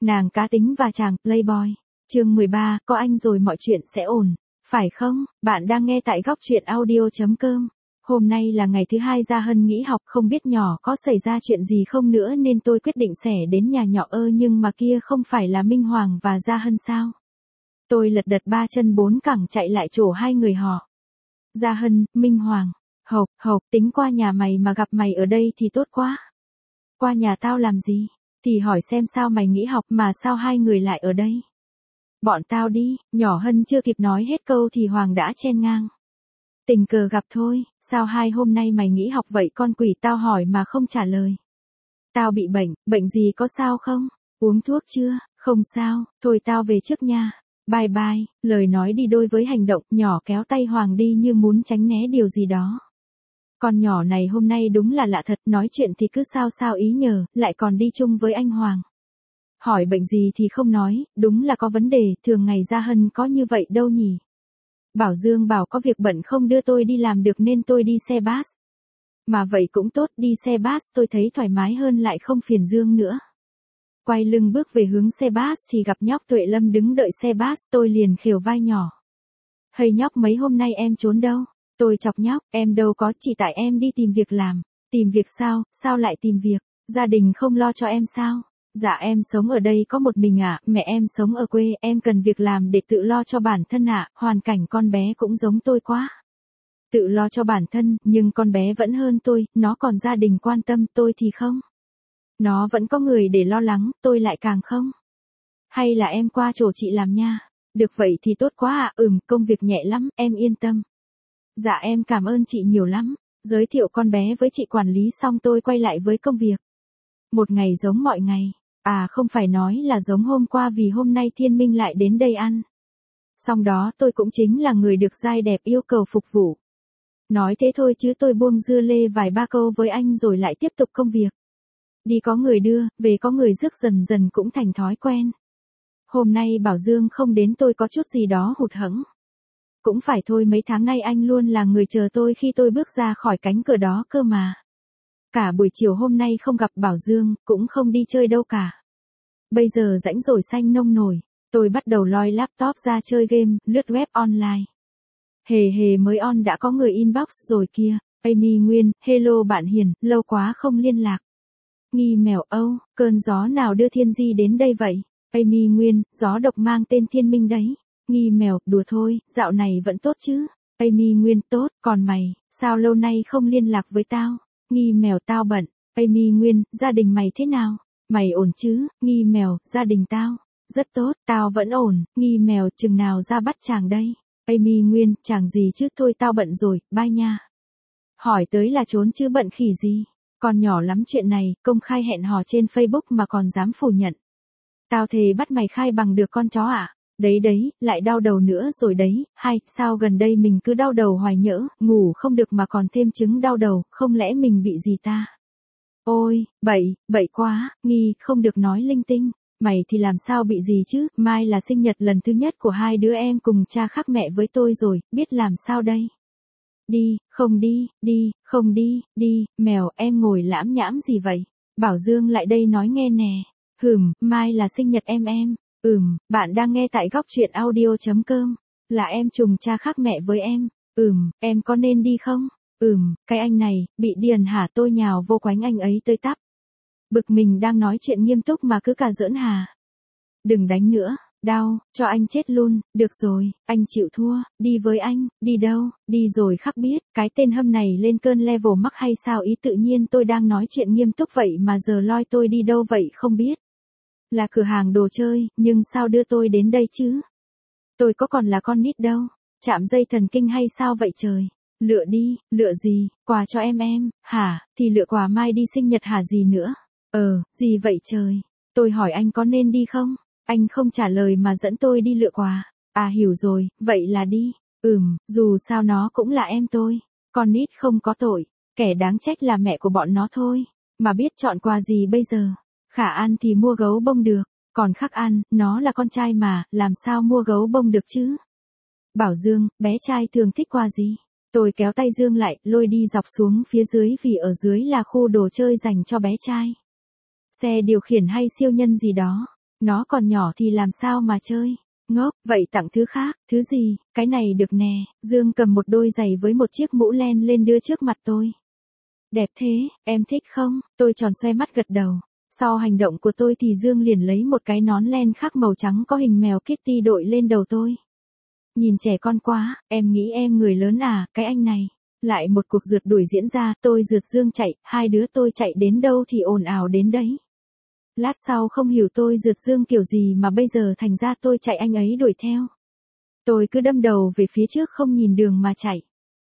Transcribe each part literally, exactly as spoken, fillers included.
Nàng cá tính và chàng Playboy. Chương mười ba, có anh rồi mọi chuyện sẽ ổn, phải không? Bạn đang nghe tại góc truyện audio chấm com. Hôm nay là ngày thứ hai Gia Hân nghỉ học, không biết nhỏ có xảy ra chuyện gì không nữa nên tôi quyết định xẻ đến nhà nhỏ ơ nhưng mà kia không phải là Minh Hoàng và Gia Hân sao? Tôi lật đật ba chân bốn cẳng chạy lại chỗ hai người họ. Gia Hân, Minh Hoàng, hộc, hộc, tính qua nhà mày mà gặp mày ở đây thì tốt quá. Qua nhà tao làm gì? Thì hỏi xem sao mày nghỉ học mà sao hai người lại ở đây? Bọn tao đi, nhỏ Hân chưa kịp nói hết câu thì Hoàng đã chen ngang. Tình cờ gặp thôi, sao hai hôm nay mày nghỉ học vậy con quỷ, tao hỏi mà không trả lời. Tao bị bệnh, bệnh gì có sao không? Uống thuốc chưa? Không sao, thôi tao về trước nha. Bye bye, lời nói đi đôi với hành động, nhỏ kéo tay Hoàng đi như muốn tránh né điều gì đó. Con nhỏ này hôm nay đúng là lạ thật, nói chuyện thì cứ sao sao ý nhờ, lại còn đi chung với anh Hoàng. Hỏi bệnh gì thì không nói, đúng là có vấn đề, thường ngày Gia Hân có như vậy đâu nhỉ. Bảo Dương bảo có việc bận không đưa tôi đi làm được nên tôi đi xe bus. Mà vậy cũng tốt, đi xe bus tôi thấy thoải mái hơn lại không phiền Dương nữa. Quay lưng bước về hướng xe bus thì gặp nhóc Tuệ Lâm đứng đợi xe bus, tôi liền khều vai nhỏ. Hay nhóc, mấy hôm nay em trốn đâu? Tôi chọc nhóc, em đâu có, chỉ tại em đi tìm việc làm. Tìm việc sao, sao lại tìm việc? Gia đình không lo cho em sao? Dạ em sống ở đây có một mình ạ, à, mẹ em sống ở quê, em cần việc làm để tự lo cho bản thân ạ, à, hoàn cảnh con bé cũng giống tôi quá. Tự lo cho bản thân, nhưng con bé vẫn hơn tôi, nó còn gia đình quan tâm, tôi thì không. Nó vẫn có người để lo lắng, tôi lại càng không. Hay là em qua chỗ chị làm nha? Được vậy thì tốt quá ạ, à, ừm, công việc nhẹ lắm, em yên tâm. Dạ em cảm ơn chị nhiều lắm. Giới thiệu con bé với chị quản lý xong tôi quay lại với công việc. Một ngày giống mọi ngày. À không phải nói là giống hôm qua vì hôm nay Thiên Minh lại đến đây ăn. Xong đó tôi cũng chính là người được giai đẹp yêu cầu phục vụ. Nói thế thôi chứ tôi buông dưa lê vài ba câu với anh rồi lại tiếp tục công việc. Đi có người đưa, về có người rước, dần dần cũng thành thói quen. Hôm nay Bảo Dương không đến tôi có chút gì đó hụt hẫng. Cũng phải thôi, mấy tháng nay anh luôn là người chờ tôi khi tôi bước ra khỏi cánh cửa đó cơ mà. Cả buổi chiều hôm nay không gặp Bảo Dương, cũng không đi chơi đâu cả. Bây giờ rãnh rồi xanh nông nổi, tôi bắt đầu loi laptop ra chơi game, lướt web online. Hề hề mới on đã có người inbox rồi kia, Amy Nguyên, hello bạn Hiền, lâu quá không liên lạc. Nghi mèo âu, cơn gió nào đưa Thiên Di đến đây vậy? Amy Nguyên, gió độc mang tên Thiên Minh đấy. Nghi mèo, đùa thôi, dạo này vẫn tốt chứ? Amy Nguyên, tốt, còn mày, sao lâu nay không liên lạc với tao? Nghi mèo, tao bận. Amy Nguyên, gia đình mày thế nào? Mày ổn chứ? Nghi mèo, gia đình tao rất tốt, tao vẫn ổn. Nghi mèo, chừng nào ra bắt chàng đây? Amy Nguyên, chàng gì chứ, thôi tao bận rồi, bye nha. Hỏi tới là trốn chứ bận khỉ gì? Còn nhỏ lắm chuyện này, công khai hẹn hò trên Facebook mà còn dám phủ nhận. Tao thề bắt mày khai bằng được con chó à? Đấy đấy, lại đau đầu nữa rồi đấy, hay, sao gần đây mình cứ đau đầu hoài nhỡ, ngủ không được mà còn thêm chứng đau đầu, không lẽ mình bị gì ta? Ôi, bậy, bậy quá, Nghi, không được nói linh tinh, mày thì làm sao bị gì chứ, mai là sinh nhật lần thứ nhất của hai đứa em cùng cha khác mẹ với tôi rồi, biết làm sao đây? Đi, không đi, đi, không đi, đi, mèo, em ngồi lãm nhãm gì vậy? Bảo Dương lại đây nói nghe nè, hừm, mai là sinh nhật em em. Ừm, bạn đang nghe tại góc truyện audio chấm com. Là em trùng cha khác mẹ với em. Ừm, em có nên đi không? Ừm, cái anh này, bị điền hả? Tôi nhào vô quánh anh ấy tơi tắp. Bực mình đang nói chuyện nghiêm túc mà cứ cà giỡn hà. Đừng đánh nữa, đau, cho anh chết luôn, được rồi, anh chịu thua, đi với anh, đi đâu, đi rồi khắc biết, cái tên hâm này lên cơn level mắc hay sao ý, tự nhiên tôi đang nói chuyện nghiêm túc vậy mà giờ loi tôi đi đâu vậy không biết. Là cửa hàng đồ chơi, nhưng sao đưa tôi đến đây chứ? Tôi có còn là con nít đâu, chạm dây thần kinh hay sao vậy trời? Lựa đi, lựa gì, quà cho em em, hả, thì lựa quà mai đi sinh nhật hả gì nữa? Ờ, gì vậy trời? Tôi hỏi anh có nên đi không? Anh không trả lời mà dẫn tôi đi lựa quà. À hiểu rồi, vậy là đi. Ừm, dù sao nó cũng là em tôi. Con nít không có tội, kẻ đáng trách là mẹ của bọn nó thôi. Mà biết chọn quà gì bây giờ? Khả An thì mua gấu bông được, còn Khắc An, nó là con trai mà, làm sao mua gấu bông được chứ? Bảo Dương, bé trai thường thích quà gì? Tôi kéo tay Dương lại, lôi đi dọc xuống phía dưới vì ở dưới là khu đồ chơi dành cho bé trai. Xe điều khiển hay siêu nhân gì đó. Nó còn nhỏ thì làm sao mà chơi. Ngốc, vậy tặng thứ khác, thứ gì, cái này được nè. Dương cầm một đôi giày với một chiếc mũ len lên đưa trước mặt tôi. Đẹp thế, em thích không? Tôi tròn xoe mắt gật đầu. Sau hành động của tôi thì Dương liền lấy một cái nón len khác màu trắng có hình mèo Kitty đội lên đầu tôi. Nhìn trẻ con quá, em nghĩ em người lớn à, cái anh này. Lại một cuộc rượt đuổi diễn ra, tôi rượt Dương chạy, hai đứa tôi chạy đến đâu thì ồn ào đến đấy. Lát sau không hiểu tôi rượt Dương kiểu gì mà bây giờ thành ra tôi chạy anh ấy đuổi theo. Tôi cứ đâm đầu về phía trước không nhìn đường mà chạy.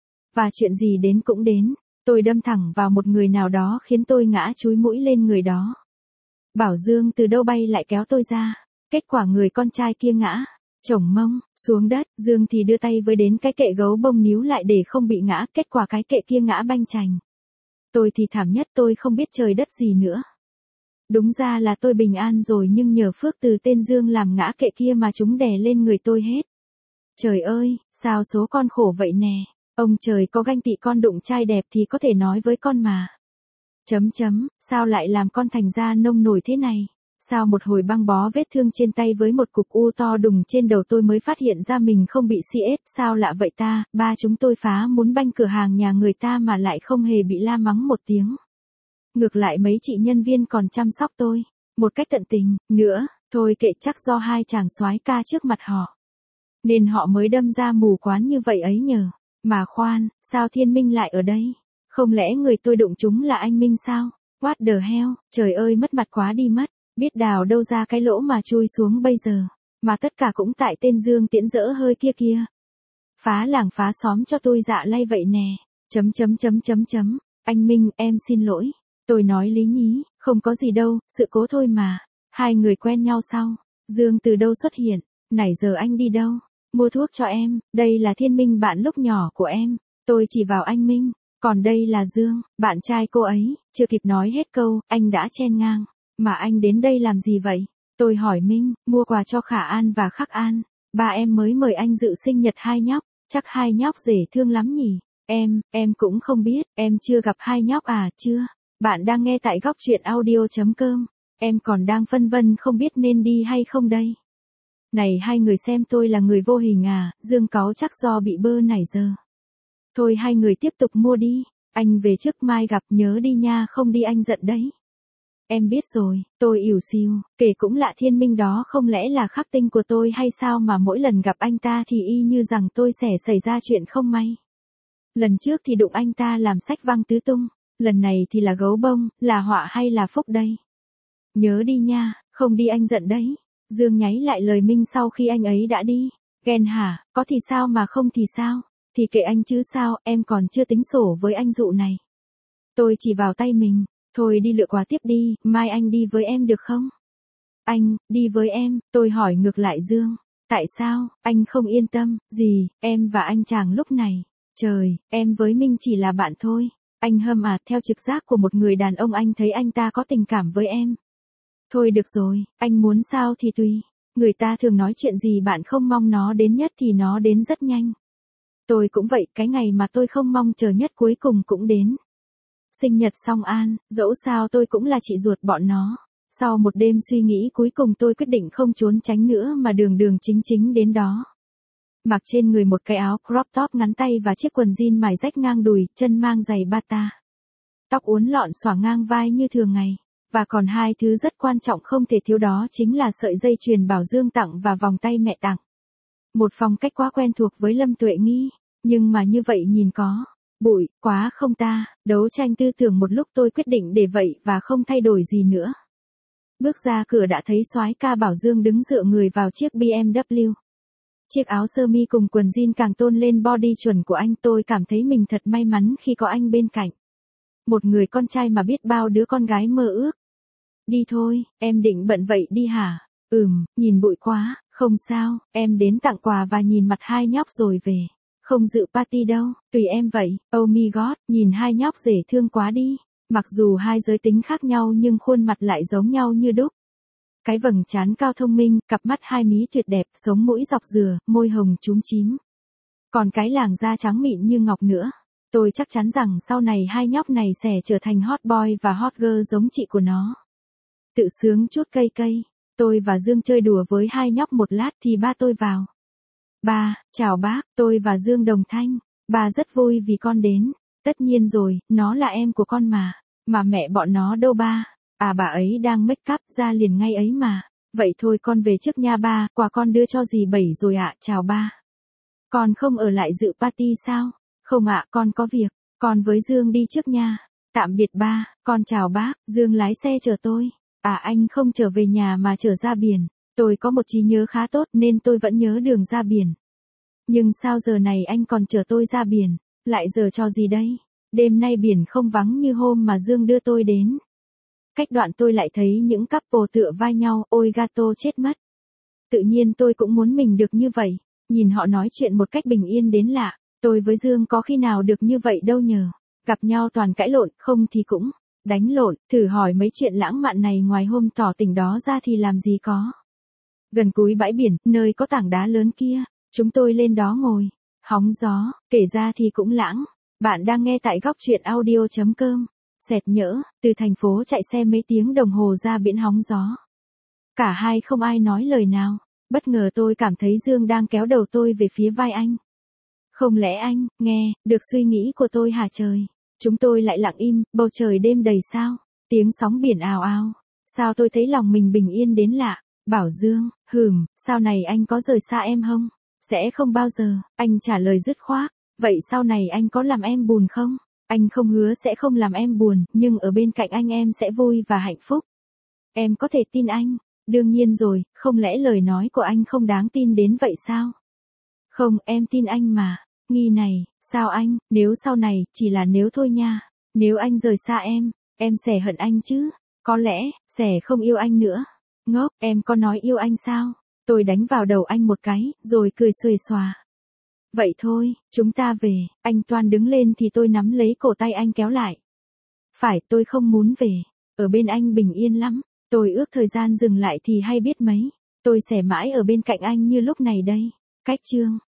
Và chuyện gì đến cũng đến, tôi đâm thẳng vào một người nào đó khiến tôi ngã chúi mũi lên người đó. Bảo Dương từ đâu bay lại kéo tôi ra, kết quả người con trai kia ngã, chổng mông, xuống đất, Dương thì đưa tay với đến cái kệ gấu bông níu lại để không bị ngã, kết quả cái kệ kia ngã banh chành. Tôi thì thảm nhất, tôi không biết trời đất gì nữa. Đúng ra là tôi bình an rồi nhưng nhờ phước từ tên Dương làm ngã kệ kia mà chúng đè lên người tôi hết. Trời ơi, sao số con khổ vậy nè, ông trời có ganh tị con đụng trai đẹp thì có thể nói với con mà. Chấm chấm, sao lại làm con thành ra nông nổi thế này? Sao một hồi băng bó vết thương trên tay với một cục u to đùng trên đầu tôi mới phát hiện ra mình không bị xê ét, sao lạ vậy ta, ba chúng tôi phá muốn banh cửa hàng nhà người ta mà lại không hề bị la mắng một tiếng. Ngược lại mấy chị nhân viên còn chăm sóc tôi, một cách tận tình, nữa, thôi kệ chắc do hai chàng soái ca trước mặt họ. Nên họ mới đâm ra mù quáng như vậy ấy nhờ, mà khoan, sao Thiên Minh lại ở đây? Không lẽ người tôi đụng chúng là anh Minh sao? What the hell, trời ơi mất mặt quá đi mất, biết đào đâu ra cái lỗ mà chui xuống bây giờ, mà tất cả cũng tại tên Dương Tiễn dỡ hơi kia kia. Phá làng phá xóm cho tôi dạ lay vậy nè, chấm chấm chấm chấm chấm, anh Minh em xin lỗi, tôi nói lý nhí, không có gì đâu, sự cố thôi mà, hai người quen nhau sau, Dương từ đâu xuất hiện, nãy giờ anh đi đâu, mua thuốc cho em, đây là Thiên Minh bạn lúc nhỏ của em, tôi chỉ vào anh Minh. Còn đây là Dương, bạn trai cô ấy, chưa kịp nói hết câu, anh đã chen ngang. Mà anh đến đây làm gì vậy? Tôi hỏi Minh, mua quà cho Khả An và Khắc An. Ba em mới mời anh dự sinh nhật hai nhóc, chắc hai nhóc dễ thương lắm nhỉ? Em, em cũng không biết, em chưa gặp hai nhóc à, chưa? Bạn đang nghe tại góc truyện audio chấm com. Em còn đang phân vân không biết nên đi hay không đây. Này hai người xem tôi là người vô hình à, Dương cáu chắc do bị bơ nãy giờ. Thôi hai người tiếp tục mua đi, anh về trước mai gặp nhớ đi nha không đi anh giận đấy. Em biết rồi, tôi ỉu xìu, kể cũng lạ Thiên Minh đó không lẽ là khắc tinh của tôi hay sao mà mỗi lần gặp anh ta thì y như rằng tôi sẽ xảy ra chuyện không may. Lần trước thì đụng anh ta làm sách văng tứ tung, lần này thì là gấu bông, là họa hay là phúc đây? Nhớ đi nha, không đi anh giận đấy. Dương nháy lại lời Minh sau khi anh ấy đã đi. Ghen hả, có thì sao mà không thì sao? Thì kệ anh chứ sao, em còn chưa tính sổ với anh dụ này. Tôi chỉ vào tay mình, thôi đi lựa quà tiếp đi, mai anh đi với em được không? Anh, đi với em, tôi hỏi ngược lại Dương. Tại sao, anh không yên tâm, gì, em và anh chàng lúc này. Trời, em với Minh chỉ là bạn thôi. Anh hâm à, theo trực giác của một người đàn ông anh thấy anh ta có tình cảm với em. Thôi được rồi, anh muốn sao thì tùy. Người ta thường nói chuyện gì bạn không mong nó đến nhất thì nó đến rất nhanh. Tôi cũng vậy, cái ngày mà tôi không mong chờ nhất cuối cùng cũng đến. Sinh nhật Song An, dẫu sao tôi cũng là chị ruột bọn nó. Sau một đêm suy nghĩ cuối cùng tôi quyết định không trốn tránh nữa mà đường đường chính chính đến đó. Mặc trên người một cái áo crop top ngắn tay và chiếc quần jean mài rách ngang đùi, chân mang giày bata. Tóc uốn lọn xõa ngang vai như thường ngày. Và còn hai thứ rất quan trọng không thể thiếu đó chính là sợi dây chuyền Bảo Dương tặng và vòng tay mẹ tặng. Một phong cách quá quen thuộc với Lâm Tuệ Nghi, nhưng mà như vậy nhìn có bụi quá không ta, đấu tranh tư tưởng một lúc tôi quyết định để vậy và không thay đổi gì nữa. Bước ra cửa đã thấy soái ca Bảo Dương đứng dựa người vào chiếc bê em vê. Chiếc áo sơ mi cùng quần jean càng tôn lên body chuẩn của anh, tôi cảm thấy mình thật may mắn khi có anh bên cạnh. Một người con trai mà biết bao đứa con gái mơ ước. Đi thôi, em định bận vậy đi hả? Ừm, nhìn bụi quá, không sao, em đến tặng quà và nhìn mặt hai nhóc rồi về. Không dự party đâu, tùy em vậy. Oh my god, nhìn hai nhóc dễ thương quá đi. Mặc dù hai giới tính khác nhau nhưng khuôn mặt lại giống nhau như đúc. Cái vầng trán cao thông minh, cặp mắt hai mí tuyệt đẹp, sống mũi dọc dừa, môi hồng chúm chím. Còn cái làn da trắng mịn như ngọc nữa. Tôi chắc chắn rằng sau này hai nhóc này sẽ trở thành hot boy và hot girl giống chị của nó. Tự sướng chút cây cây. Tôi và Dương chơi đùa với hai nhóc một lát thì ba tôi vào. Ba, chào bác, tôi và Dương đồng thanh. Ba rất vui vì con đến. Tất nhiên rồi, nó là em của con mà. Mà mẹ bọn nó đâu ba? À bà ấy đang make up ra liền ngay ấy mà. Vậy thôi con về trước nha ba, quà con đưa cho dì Bảy rồi ạ, chào ba. Con không ở lại dự party sao? Không ạ, con có việc. Con với Dương đi trước nha. Tạm biệt ba, con chào bác, Dương lái xe chở tôi. À anh không trở về nhà mà trở ra biển. Tôi có một trí nhớ khá tốt nên tôi vẫn nhớ đường ra biển. Nhưng sao giờ này anh còn chở tôi ra biển? Lại giờ cho gì đây? Đêm nay biển không vắng như hôm mà Dương đưa tôi đến. Cách đoạn tôi lại thấy những couple tựa vai nhau, ôi gato chết mất. Tự nhiên tôi cũng muốn mình được như vậy. Nhìn họ nói chuyện một cách bình yên đến lạ. Tôi với Dương có khi nào được như vậy đâu nhờ. Gặp nhau toàn cãi lộn, không thì cũng đánh lộn. Thử hỏi mấy chuyện lãng mạn này ngoài hôm tỏ tình đó ra thì làm gì có. Gần cuối bãi biển, nơi có tảng đá lớn kia, chúng tôi lên đó ngồi, hóng gió, kể ra thì cũng lãng. Bạn đang nghe tại góc truyện audio chấm com. Xẹt nhỡ, từ thành phố chạy xe mấy tiếng đồng hồ ra biển hóng gió. Cả hai không ai nói lời nào. Bất ngờ tôi cảm thấy Dương đang kéo đầu tôi về phía vai anh. Không lẽ anh, nghe, được suy nghĩ của tôi hả trời? Chúng tôi lại lặng im, bầu trời đêm đầy sao? Tiếng sóng biển ào ào. Sao tôi thấy lòng mình bình yên đến lạ? Bảo Dương, hừm, sau này anh có rời xa em không? Sẽ không bao giờ, anh trả lời dứt khoát. Vậy sau này anh có làm em buồn không? Anh không hứa sẽ không làm em buồn, nhưng ở bên cạnh anh em sẽ vui và hạnh phúc. Em có thể tin anh. Đương nhiên rồi, không lẽ lời nói của anh không đáng tin đến vậy sao? Không, em tin anh mà. Nghi này, sao anh, nếu sau này, chỉ là nếu thôi nha. Nếu anh rời xa em, em sẽ hận anh chứ. Có lẽ, sẽ không yêu anh nữa. Ngốc, em có nói yêu anh sao? Tôi đánh vào đầu anh một cái, rồi cười xuề xòa. Vậy thôi, chúng ta về. Anh toan đứng lên thì tôi nắm lấy cổ tay anh kéo lại. Phải, tôi không muốn về. Ở bên anh bình yên lắm. Tôi ước thời gian dừng lại thì hay biết mấy. Tôi sẽ mãi ở bên cạnh anh như lúc này đây. Cách chương